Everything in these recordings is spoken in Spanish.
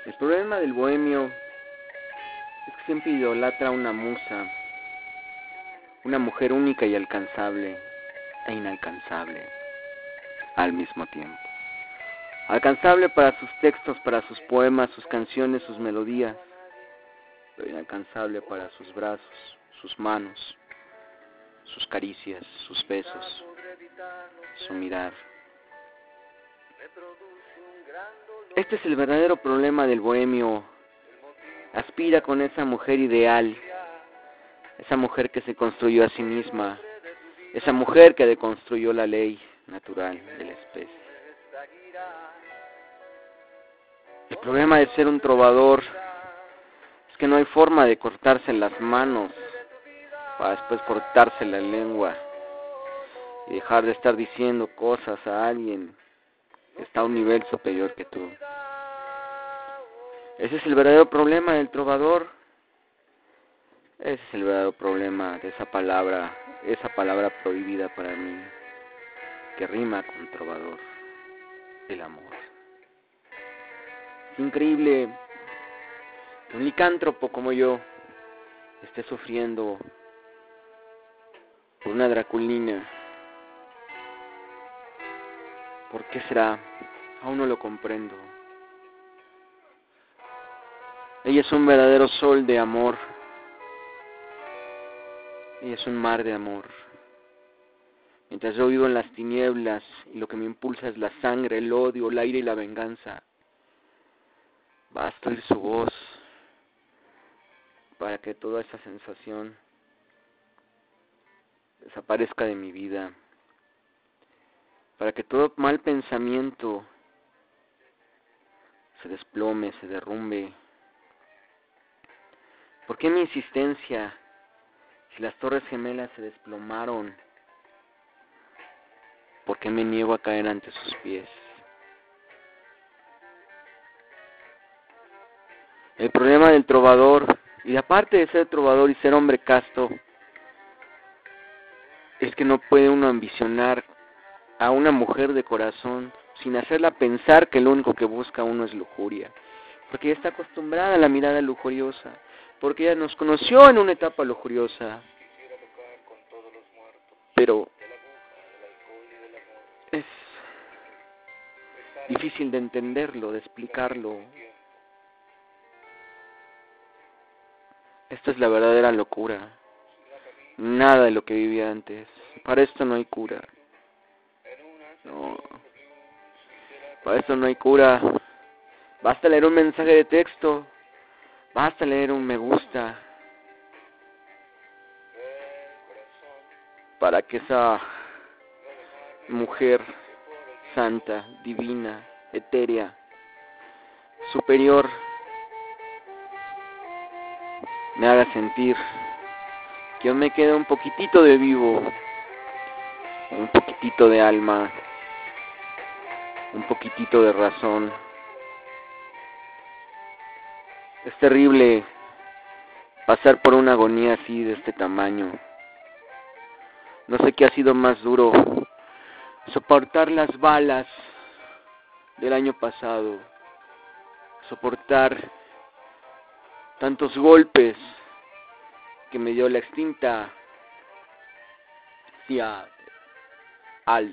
El problema del bohemio es que siempre idolatra a una musa, una mujer única y alcanzable e inalcanzable al mismo tiempo. Alcanzable para sus textos, para sus poemas, sus canciones, sus melodías, pero inalcanzable para sus brazos, sus manos, sus caricias, sus besos, su mirar. Este es el verdadero problema del bohemio. Aspira con esa mujer ideal, esa mujer que se construyó a sí misma, esa mujer que deconstruyó la ley natural de la especie. El problema de ser un trovador es que no hay forma de cortarse las manos para después cortarse la lengua y dejar de estar diciendo cosas a alguien que está a un nivel superior que tú. Ese es el verdadero problema del trovador. Ese es el verdadero problema de esa palabra prohibida para mí, que rima con trovador, el amor. Es increíble que un licántropo como yo esté sufriendo por una draculina. ¿Por qué será? Aún no lo comprendo. Ella es un verdadero sol de amor. Ella es un mar de amor. Mientras yo vivo en las tinieblas y lo que me impulsa es la sangre, el odio, el aire y la venganza, basta oír su voz para que toda esa sensación desaparezca de mi vida, para que todo mal pensamiento se desplome, se derrumbe. ¿Por qué mi insistencia? Si las Torres Gemelas se desplomaron, ¿por qué me niego a caer ante sus pies? El problema del trovador, y aparte de ser trovador y ser hombre casto, es que no puede uno ambicionar a una mujer de corazón sin hacerla pensar que lo único que busca uno es lujuria. Porque ella está acostumbrada a la mirada lujuriosa, porque ella nos conoció en una etapa lujuriosa. Pero es difícil de entenderlo, de explicarlo. Esta es la verdadera locura. Nada de lo que vivía antes. Para esto no hay cura. No. Para esto no hay cura. Basta leer un mensaje de texto. Basta leer un me gusta. Para que esa mujer santa, divina, etérea, superior, me haga sentir que aún me queda un poquitito de vivo, un poquitito de alma, un poquitito de razón. Es terrible pasar por una agonía así de este tamaño. No sé qué ha sido más duro, soportar las balas del año pasado, soportar tantos golpes que me dio la extinta tía Al.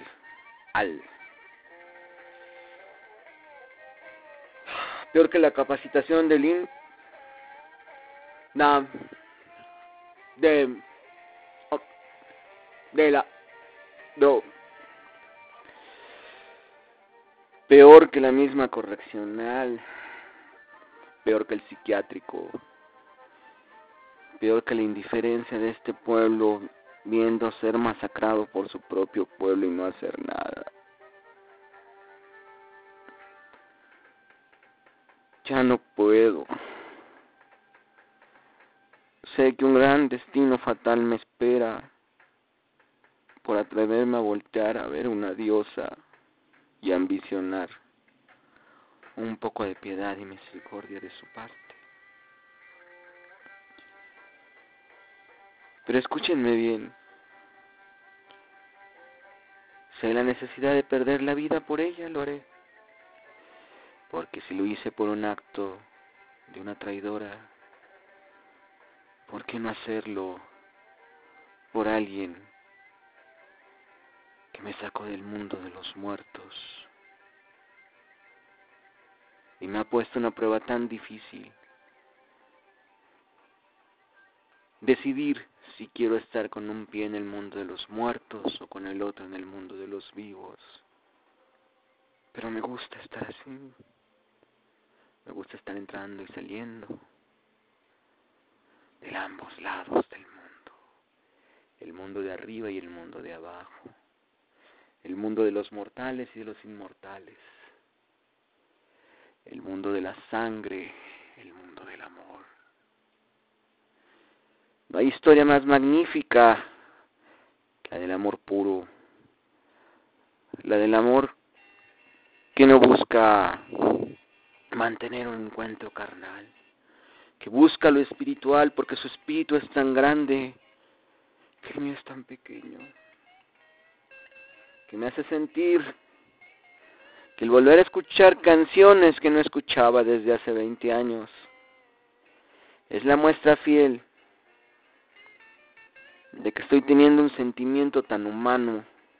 Peor que la capacitación del IN, peor que la misma correccional, peor que el psiquiátrico, peor que la indiferencia de este pueblo viendo ser masacrado por su propio pueblo y no hacer nada. Ya no puedo. Sé que un gran destino fatal me espera por atreverme a voltear a ver una diosa y ambicionar un poco de piedad y misericordia de su parte. Pero escúchenme bien. Si hay la necesidad de perder la vida por ella, lo haré. Porque si lo hice por un acto de una traidora, ¿por qué no hacerlo por alguien que me sacó del mundo de los muertos y me ha puesto una prueba tan difícil? Decidir si quiero estar con un pie en el mundo de los muertos o con el otro en el mundo de los vivos. Pero me gusta estar así. Me gusta estar entrando y saliendo de ambos lados del mundo. El mundo de arriba y el mundo de abajo. El mundo de los mortales y de los inmortales. El mundo de la sangre, el mundo del amor. No hay historia más magnífica que la del amor puro. La del amor que no busca mantener un encuentro carnal, que busca lo espiritual porque su espíritu es tan grande que el mío es tan pequeño, que me hace sentir que el volver a escuchar canciones que no escuchaba desde hace 20 años es la muestra fiel de que estoy teniendo un sentimiento tan humano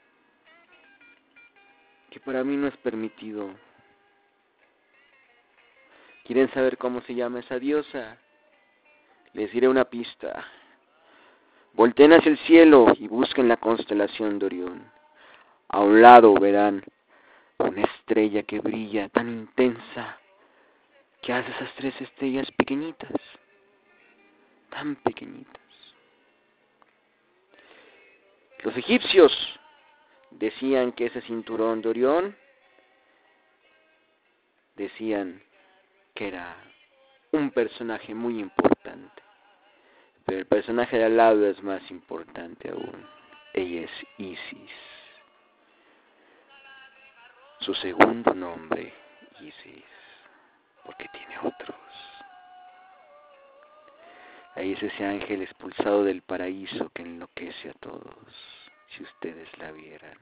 que para mí no es permitido. ¿Quieren saber cómo se llama esa diosa? Les diré una pista. Volteen hacia el cielo y busquen la constelación de Orión. A un lado verán una estrella que brilla tan intensa que hace esas 3 estrellas pequeñitas, tan pequeñitas. Los egipcios decían que ese cinturón de Orión, decían que era un personaje muy importante, pero el personaje de al lado es más importante aún. Ella es Isis. Su segundo nombre, Isis, porque tiene otros. Ahí es ese ángel expulsado del paraíso que enloquece a todos, si ustedes la vieran.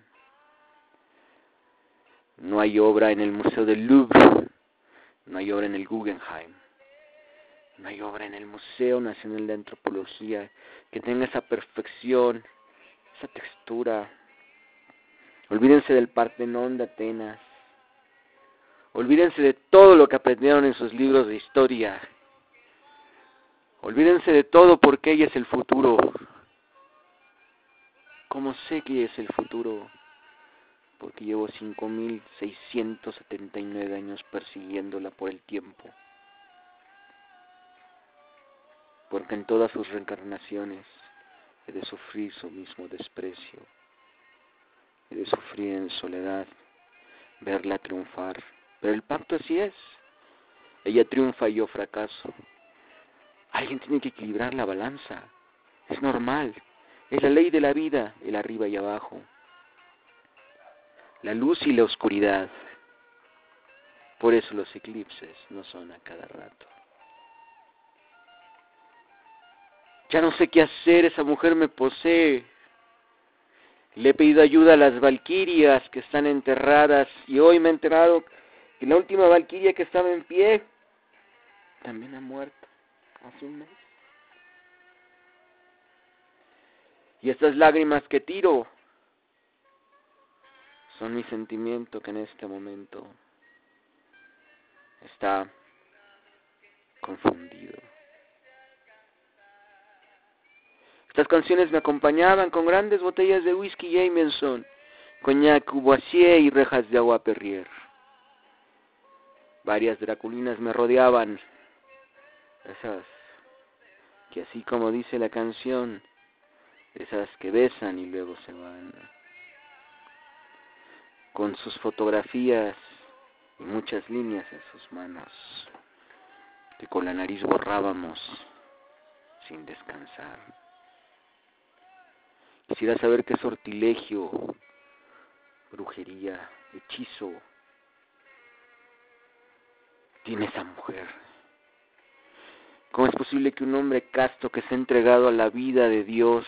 No hay obra en el Museo del Louvre, no hay obra en el Guggenheim, no hay obra en el Museo Nacional de Antropología que tenga esa perfección, esa textura. Olvídense del Partenón de Atenas, olvídense de todo lo que aprendieron en sus libros de historia. Olvídense de todo porque ella es el futuro. ¿Cómo sé que ella es el futuro? Porque llevo 5.679 años persiguiéndola por el tiempo. Porque en todas sus reencarnaciones he de sufrir su mismo desprecio. He de sufrir en soledad, verla triunfar. Pero el pacto así es. Ella triunfa y yo fracaso. Alguien tiene que equilibrar la balanza. Es normal. Es la ley de la vida, el arriba y abajo. La luz y la oscuridad. Por eso los eclipses no son a cada rato. Ya no sé qué hacer, esa mujer me posee. Le he pedido ayuda a las valquirias que están enterradas y hoy me he enterado que la última valquiria que estaba en pie también ha muerto hace un mes. Y estas lágrimas que tiro son mi sentimiento que en este momento está confundido. Estas canciones me acompañaban con grandes botellas de whisky Jameson, coñac Courvoisier y rejas de agua Perrier. Varias draculinas me rodeaban, esas que así como dice la canción, esas que besan y luego se van, con sus fotografías y muchas líneas en sus manos, que con la nariz borrábamos sin descansar. Quisiera saber qué sortilegio, brujería, hechizo tiene esa mujer. ¿Cómo es posible que un hombre casto que se ha entregado a la vida de Dios,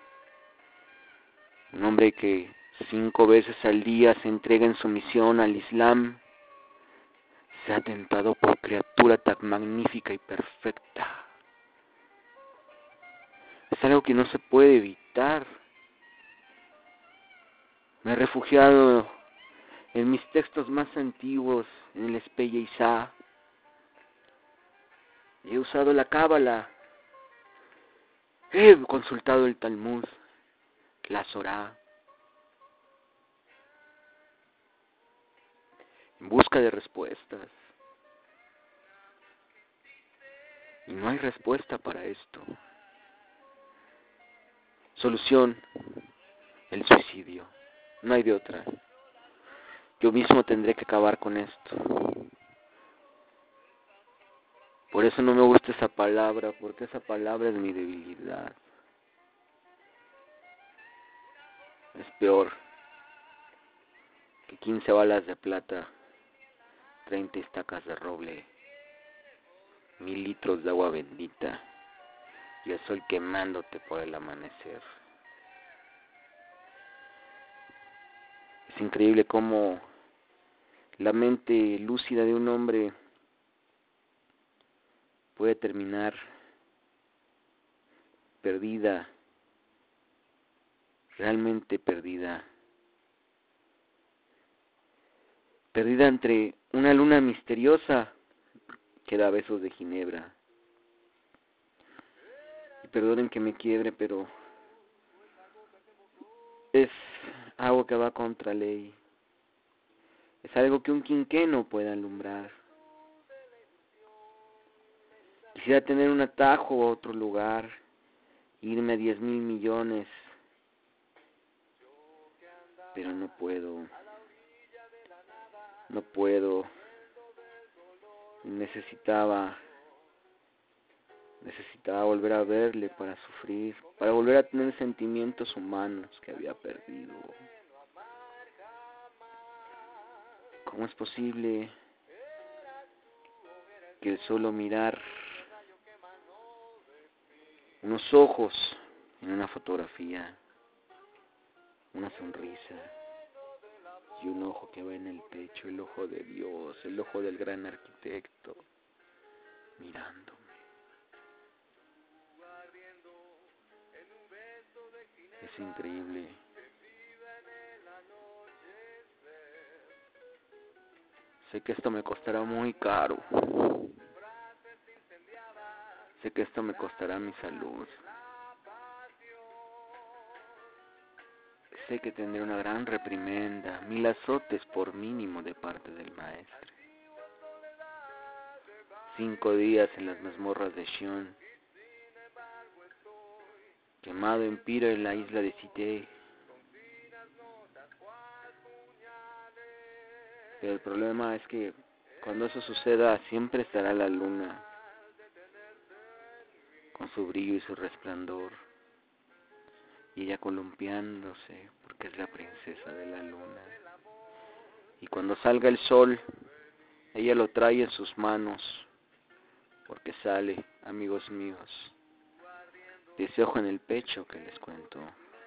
un hombre que 5 veces al día se entrega en sumisión al Islam, sea tentado por criatura tan magnífica y perfecta. Es algo que no se puede evitar. Me he refugiado en mis textos más antiguos, en el Espeya Isá. He usado la Cábala. He consultado el Talmud, la Sorá, en busca de respuestas. Y no hay respuesta para esto. Solución, el suicidio. No hay de otra. Yo mismo tendré que acabar con esto. Por eso no me gusta esa palabra, porque esa palabra es mi debilidad. Es peor que 15 balas de plata, 30 estacas de roble, 1000 litros de agua bendita y el sol quemándote por el amanecer. Es increíble cómo la mente lúcida de un hombre puede terminar perdida, realmente perdida entre una luna misteriosa que da besos de ginebra. Y perdonen que me quiebre, pero es algo que va contra ley. Es algo que un quinqué no puede alumbrar. Quisiera tener un atajo a otro lugar, irme a 10,000 millones, pero no puedo. No puedo. Necesitaba volver a verle para sufrir, para volver a tener sentimientos humanos que había perdido. ¿Cómo es posible que el solo mirar unos ojos en una fotografía, una sonrisa y un ojo que va en el pecho, el ojo de Dios, el ojo del gran arquitecto, mirándome? Es increíble. Sé que esto me costará muy caro. Sé que esto me costará mi salud. Sé que tendré una gran reprimenda, 1000 azotes por mínimo de parte del maestro. 5 días en las mazmorras de Shion, quemado en pira en la isla de Cité. Pero el problema es que cuando eso suceda siempre estará la luna, con su brillo y su resplandor, y ella columpiándose, porque es la princesa de la luna. Y cuando salga el sol, ella lo trae en sus manos, porque sale, amigos míos, de ese ojo en el pecho que les cuento.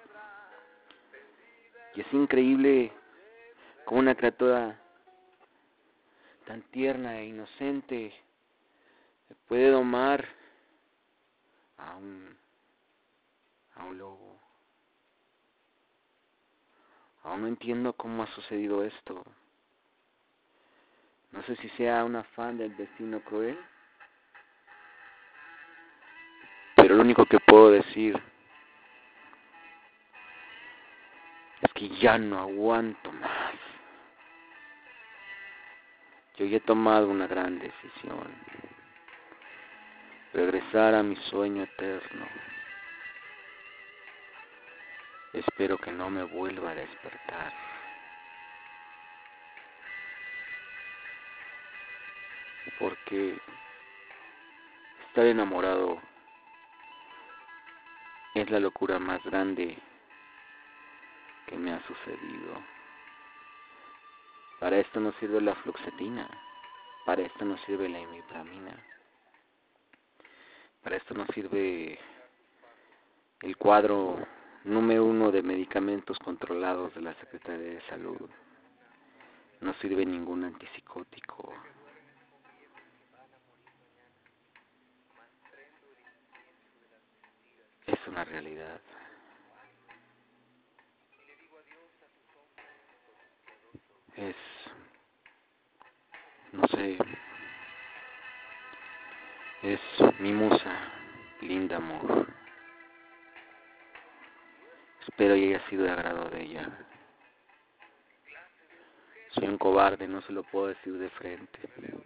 Y es increíble cómo una criatura tan tierna e inocente puede domar a un lobo. Aún no entiendo cómo ha sucedido esto. No sé si sea un afán del destino cruel, pero lo único que puedo decir es que ya no aguanto más. Yo ya he tomado una gran decisión: regresar a mi sueño eterno. Espero que no me vuelva a despertar, porque estar enamorado es la locura más grande que me ha sucedido. Para esto no sirve la fluoxetina, para esto no sirve la imipramina, para esto no sirve el cuadro número 1 de medicamentos controlados de la Secretaría de Salud. No sirve ningún antipsicótico. realidad. Es, no sé, es mi musa, linda amor. Espero y haya sido de agrado de ella. Soy un cobarde, no se lo puedo decir de frente.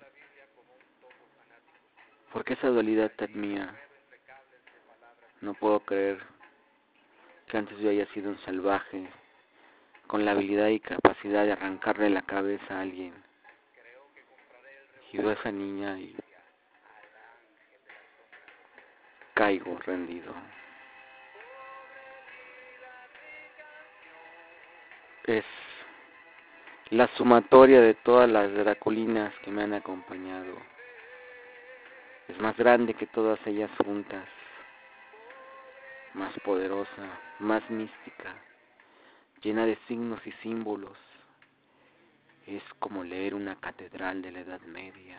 ¿Por qué esa dualidad tan mía? No puedo creer que antes yo haya sido un salvaje, con la habilidad y capacidad de arrancarle la cabeza a alguien. Y veo a esa niña y caigo rendido. Es la sumatoria de todas las draculinas que me han acompañado. Es más grande que todas ellas juntas, más poderosa, más mística, llena de signos y símbolos. Es como leer una catedral de la Edad Media,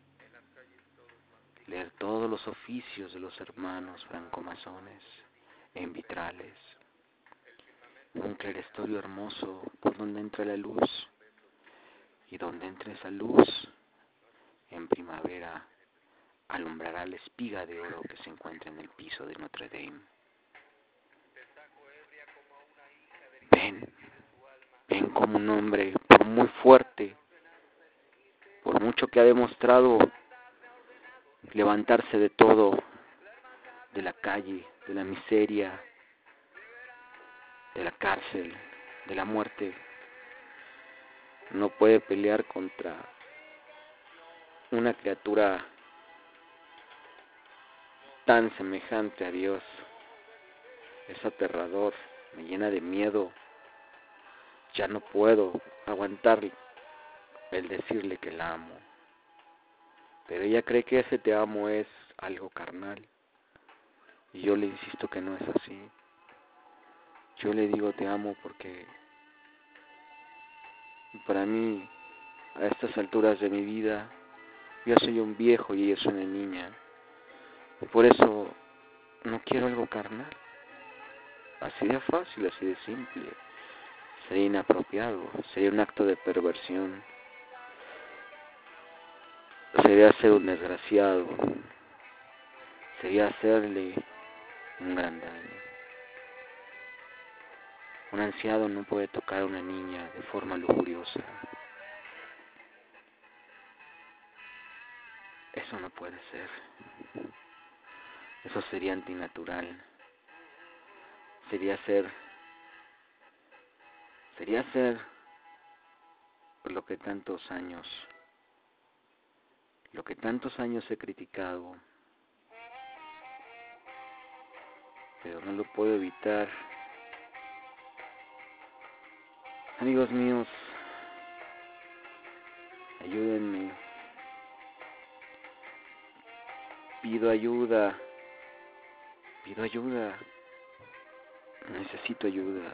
leer todos los oficios de los hermanos francomasones en vitrales, un clerestorio hermoso por donde entra la luz, y donde entre esa luz, en primavera, alumbrará la espiga de oro que se encuentra en el piso de Notre Dame. Ven como un hombre, por muy fuerte, por mucho que ha demostrado levantarse de todo, de la calle, de la miseria, de la cárcel, de la muerte, no puede pelear contra una criatura tan semejante a Dios. Es aterrador, me llena de miedo. Ya no puedo aguantar el decirle que la amo. Pero ella cree que ese te amo es algo carnal. Y yo le insisto que no es así. Yo le digo te amo porque para mí, a estas alturas de mi vida, yo soy un viejo y ella es una niña. Y por eso no quiero algo carnal. Así de fácil, así de simple. Sería inapropiado, sería un acto de perversión. Sería ser un desgraciado. Sería hacerle un gran daño. Un anciano no puede tocar a una niña de forma lujuriosa. Eso no puede ser. Eso sería antinatural. Sería ser lo que tantos años he criticado, pero no lo puedo evitar. Amigos míos, ayúdenme. Pido ayuda. Necesito ayuda.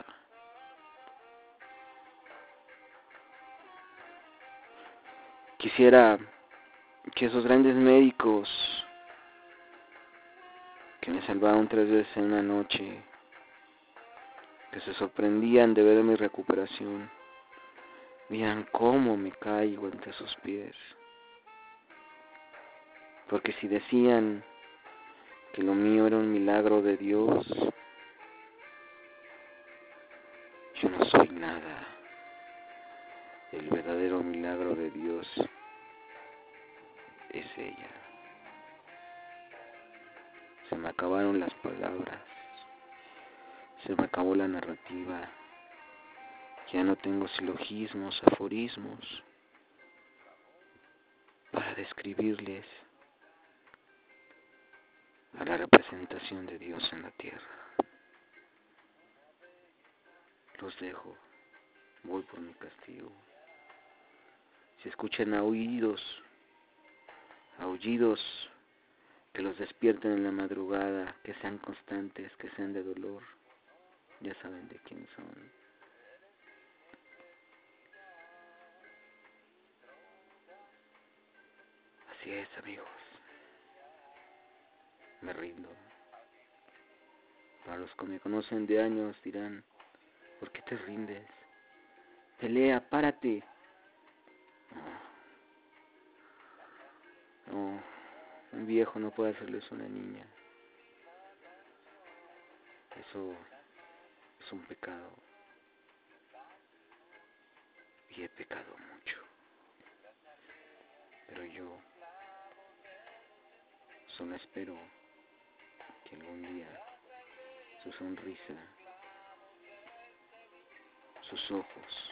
Quisiera que esos grandes médicos que me salvaron 3 veces en una noche, que se sorprendían de ver mi recuperación, vieran cómo me caigo entre sus pies. Porque si decían que lo mío era un milagro de Dios, yo no soy nada. El verdadero milagro de Dios es ella. Se me acabaron las palabras, se me acabó la narrativa, ya no tengo silogismos, aforismos para describirles a la representación de Dios en la tierra. Los dejo, voy por mi castigo. Si escuchan aullidos que los despierten en la madrugada, que sean constantes, que sean de dolor, ya saben de quién son. Así es, amigos. Me rindo. Para los que me conocen de años dirán, ¿por qué te rindes? Pelea, párate. No, no, un viejo no puede hacerle eso a una niña. Eso es un pecado. Y he pecado mucho. Pero yo solo espero que algún día su sonrisa, sus ojos,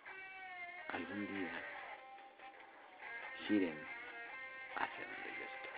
algún día giren hacia donde yo estoy.